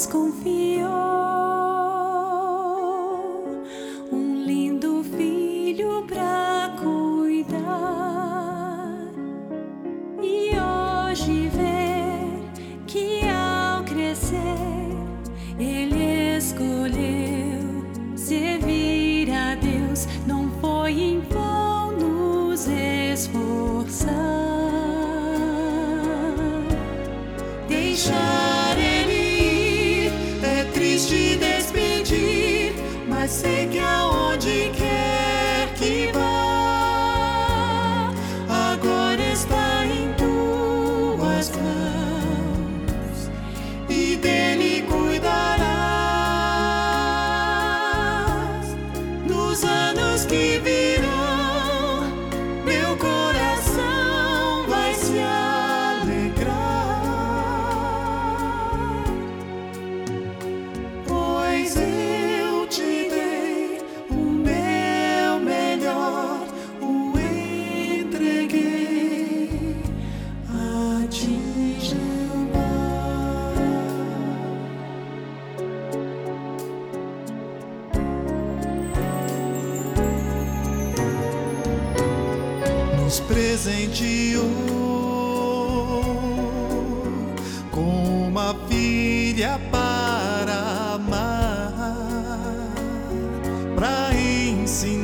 nos confiou um lindo filho pra cuidar. E hoje ver que ao crescer ele escolheu servir a Deus, não foi em vão nos esforçar. Deixar ele ir é triste despedir, mas sei que aonde quer que vá, agora está em tuas mãos e dele cuidarás nos anos que virão. Meu coração vai se alegrar, pois eu te dei o meu melhor, o entreguei a ti, Jeová. Nos presenteou com uma filha para amar, para ensinar